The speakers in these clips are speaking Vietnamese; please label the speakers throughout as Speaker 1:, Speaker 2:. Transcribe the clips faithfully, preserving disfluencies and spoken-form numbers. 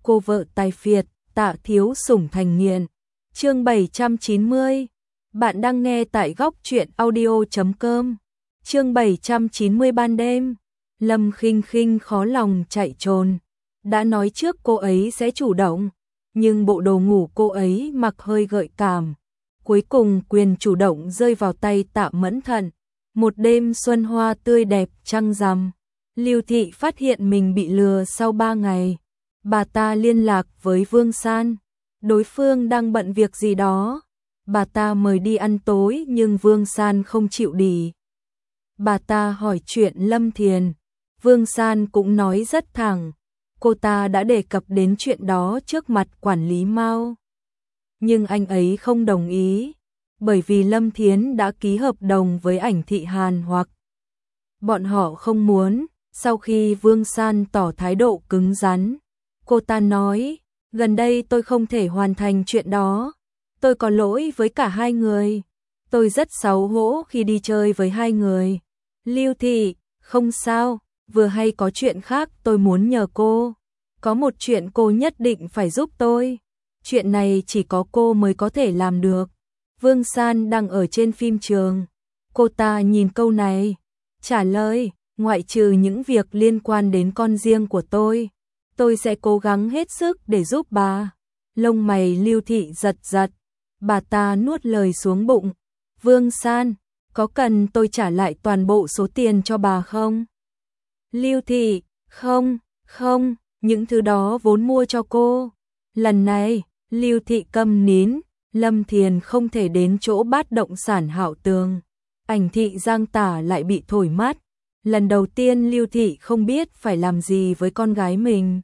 Speaker 1: cô vợ tài phiệt, Tạ thiếu sủng thành nghiện. Chương bảy trăm chín mươi. Bạn đang nghe tại góc truyện audio chấm com. Chương bảy trăm chín mươi ban đêm. Lâm Khinh Khinh khó lòng chạy trốn. Đã nói trước cô ấy sẽ chủ động, nhưng bộ đồ ngủ cô ấy mặc hơi gợi cảm. Cuối cùng quyền chủ động rơi vào tay Tạ Mẫn Thận. Một đêm xuân hoa tươi đẹp trăng rằm. Lưu Thị phát hiện mình bị lừa sau ba ngày. Bà ta liên lạc với Vương San. Đối phương đang bận việc gì đó. Bà ta mời đi ăn tối nhưng Vương San không chịu đi. Bà ta hỏi chuyện Lâm Thiền. Vương San cũng nói rất thẳng. Cô ta đã đề cập đến chuyện đó trước mặt quản lý Mao. Nhưng anh ấy không đồng ý. Bởi vì Lâm Thiến đã ký hợp đồng với ảnh thị Hàn hoặc. Bọn họ không muốn. Sau khi Vương San tỏ thái độ cứng rắn, cô ta nói, gần đây tôi không thể hoàn thành chuyện đó. Tôi có lỗi với cả hai người. Tôi rất xấu hổ khi đi chơi với hai người. Lưu Thị, không sao, vừa hay có chuyện khác tôi muốn nhờ cô. Có một chuyện cô nhất định phải giúp tôi. Chuyện này chỉ có cô mới có thể làm được. Vương San đang ở trên phim trường. Cô ta nhìn câu này, trả lời, ngoại trừ những việc liên quan đến con riêng của tôi, tôi sẽ cố gắng hết sức để giúp bà. Lông mày Lưu Thị giật giật, bà ta nuốt lời xuống bụng. Vương San, có cần tôi trả lại toàn bộ số tiền cho bà không? Lưu Thị, không, không, những thứ đó vốn mua cho cô. Lần này, Lưu Thị câm nín, Lâm Thiền không thể đến chỗ bát động sản Hạo Tường. Ảnh thị Giang Tả lại bị thổi mát. Lần đầu tiên Lưu Thị không biết phải làm gì với con gái mình.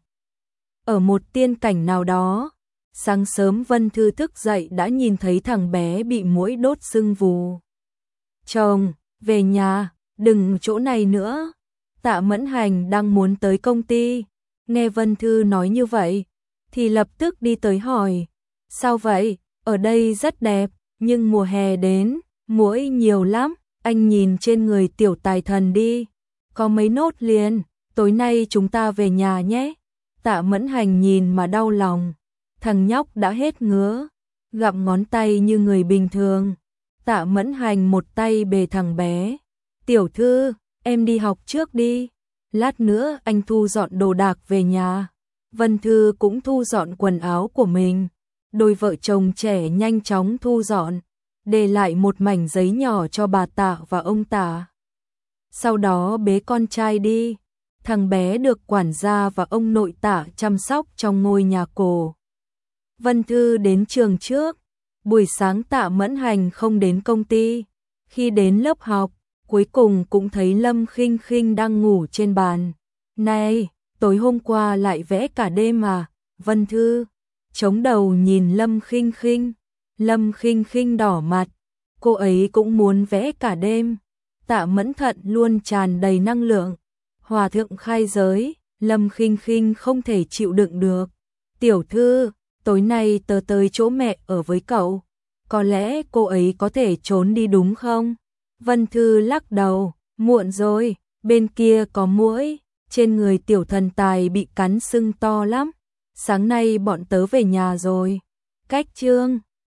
Speaker 1: Ở một tiên cảnh nào đó, sáng sớm Vân Thư thức dậy đã nhìn thấy thằng bé bị muỗi đốt sưng vù. Chồng, về nhà, đừng chỗ này nữa. Tạ Mẫn Hành đang muốn tới công ty. Nghe Vân Thư nói như vậy, thì lập tức đi tới hỏi. Sao vậy? Ở đây rất đẹp, nhưng mùa hè đến, muỗi nhiều lắm. Anh nhìn trên người tiểu tài thần đi. Có mấy nốt liền, tối nay chúng ta về nhà nhé. Tạ Mẫn Hành nhìn mà đau lòng. Thằng nhóc đã hết ngứa, gặm ngón tay như người bình thường. Tạ Mẫn Hành một tay bề thằng bé. Tiểu thư, em đi học trước đi. Lát nữa anh thu dọn đồ đạc về nhà. Vân Thư cũng thu dọn quần áo của mình. Đôi vợ chồng trẻ nhanh chóng thu dọn, để lại một mảnh giấy nhỏ cho bà Tạ và ông Tạ. Sau đó bế con trai đi. Thằng bé được quản gia và ông nội Tạ chăm sóc trong ngôi nhà cổ. Vân Thư đến trường trước. Buổi sáng Tạ Mẫn Hành không đến công ty. Khi đến lớp học, cuối cùng cũng thấy Lâm Khinh Khinh đang ngủ trên bàn. Này, tối hôm qua lại vẽ cả đêm à? Vân Thư chống đầu nhìn Lâm Khinh Khinh. Lâm Khinh Khinh đỏ mặt. Cô ấy cũng muốn vẽ cả đêm. Tạ Mẫn Thận luôn tràn đầy năng lượng. Hòa thượng khai giới, Lâm Khinh Khinh không thể chịu đựng được. Tiểu thư, tối nay tớ tới chỗ mẹ ở với cậu. Có lẽ cô ấy có thể trốn đi đúng không? Vân Thư lắc đầu, muộn rồi, bên kia có muỗi, trên người tiểu thần tài bị cắn sưng to lắm. Sáng nay bọn tớ về nhà rồi. Cách chương